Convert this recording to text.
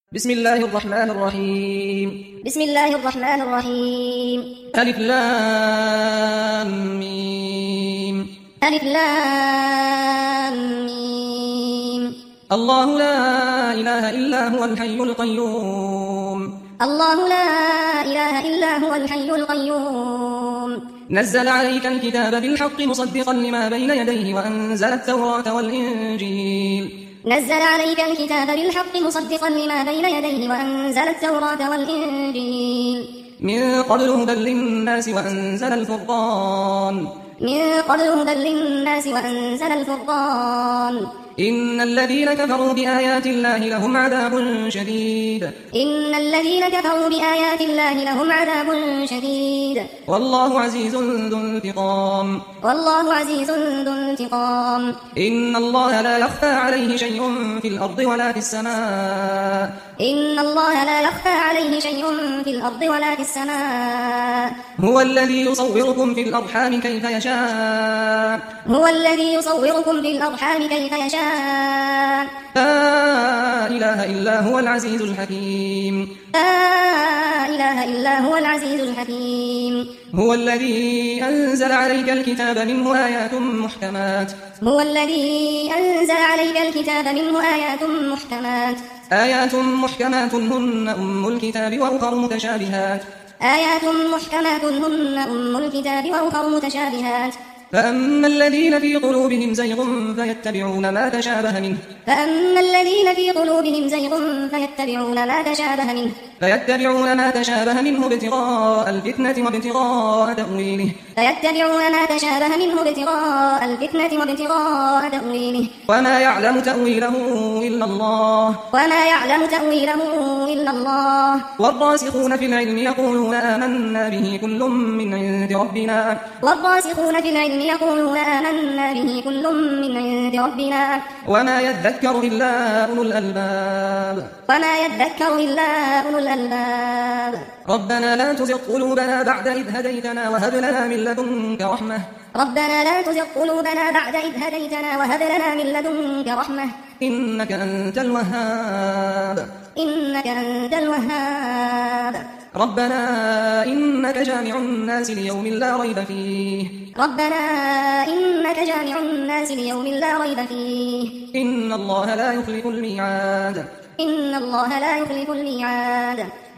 بسم الله الرحمن الرحيم. بسم الله الرحمن الرحيم. ألف لام ميم. ألف لام ميم. الله لا إله إلا هو الحي القيوم. الله لا إله إلا هو الحي القيوم. نزل عليك الكتاب بالحق مصدقا لما بين يديه وأنزل التوراة والإنجيل. نزل عليك الكتاب بالحق مصدقا لما بين يديه وأنزل التوراة والإنجيل. من قبل هدى للناس وأنزل الفرقان. من قبل هدى للناس وأنزل الفرقان. إن الذين كفروا بآيات الله لهم عذاب شديد. إن الذين كفروا بآيات الله لهم عذاب شديد. والله عزيز ذو انتقام. والله عزيز ذو انتقام. إن الله لا يخفى عليه شيء في الأرض ولا في السماء. إن الله لا يخفى عليه شيء في الأرض ولا في السماء. هو الذي يصوركم في الأرحام كيف يشاء. هو الذي يصوركم في الأرحام كيف يشاء. لا إله إلا هو العزيز الحكيم. لا إله إلا هو العزيز الحكيم. هو الذي أنزل عليك الكتاب منه آيات محكمات. هو الذي أنزل عليك الكتاب منه آيات محكمات. آيات محكمات هن أم الكتاب وأخر متشابهات. آيات محكمات هن أم الكتاب وأخر متشابهات. فأما الذين في قلوبهم زيغ فيتبعون ما تشابه منه. فأما الذين في قلوبهم زيغ فيتبعون ما تشابه منه ابتغاء الفتنة وابتغاء تأويله. فيتبعون ما تشابه منه ابتغاء الفتنة وابتغاء تأويله. وما يعلم تأويله إلا الله. وما يعلم تأويله إلا الله. والراسخون في العلم يقولون آمنا به كل من عند ربنا. والراسخون في العلم يقولون آمنا به كل من عند ربنا. وما يذكر إلا أولو الألباب. وما يذكر إلا أولو الألباب. ربنا لا تزغ قلوبنا بعد إذ هديتنا وهب لنا من لدنك رحمة. ربنا لا تزغ قلوبنا بعد إذ هديتنا وهب لنا من لدنك رحمة. إنك أنت الوهاب. إنك أنت الوهاب. ربنا إنك جامع الناس ليوم لا ريب فيه. ربنا إنك جامع الناس ليوم لا ريب فيه. إن الله لا يخلف الميعاد. إن الله لا يخلف الميعاد.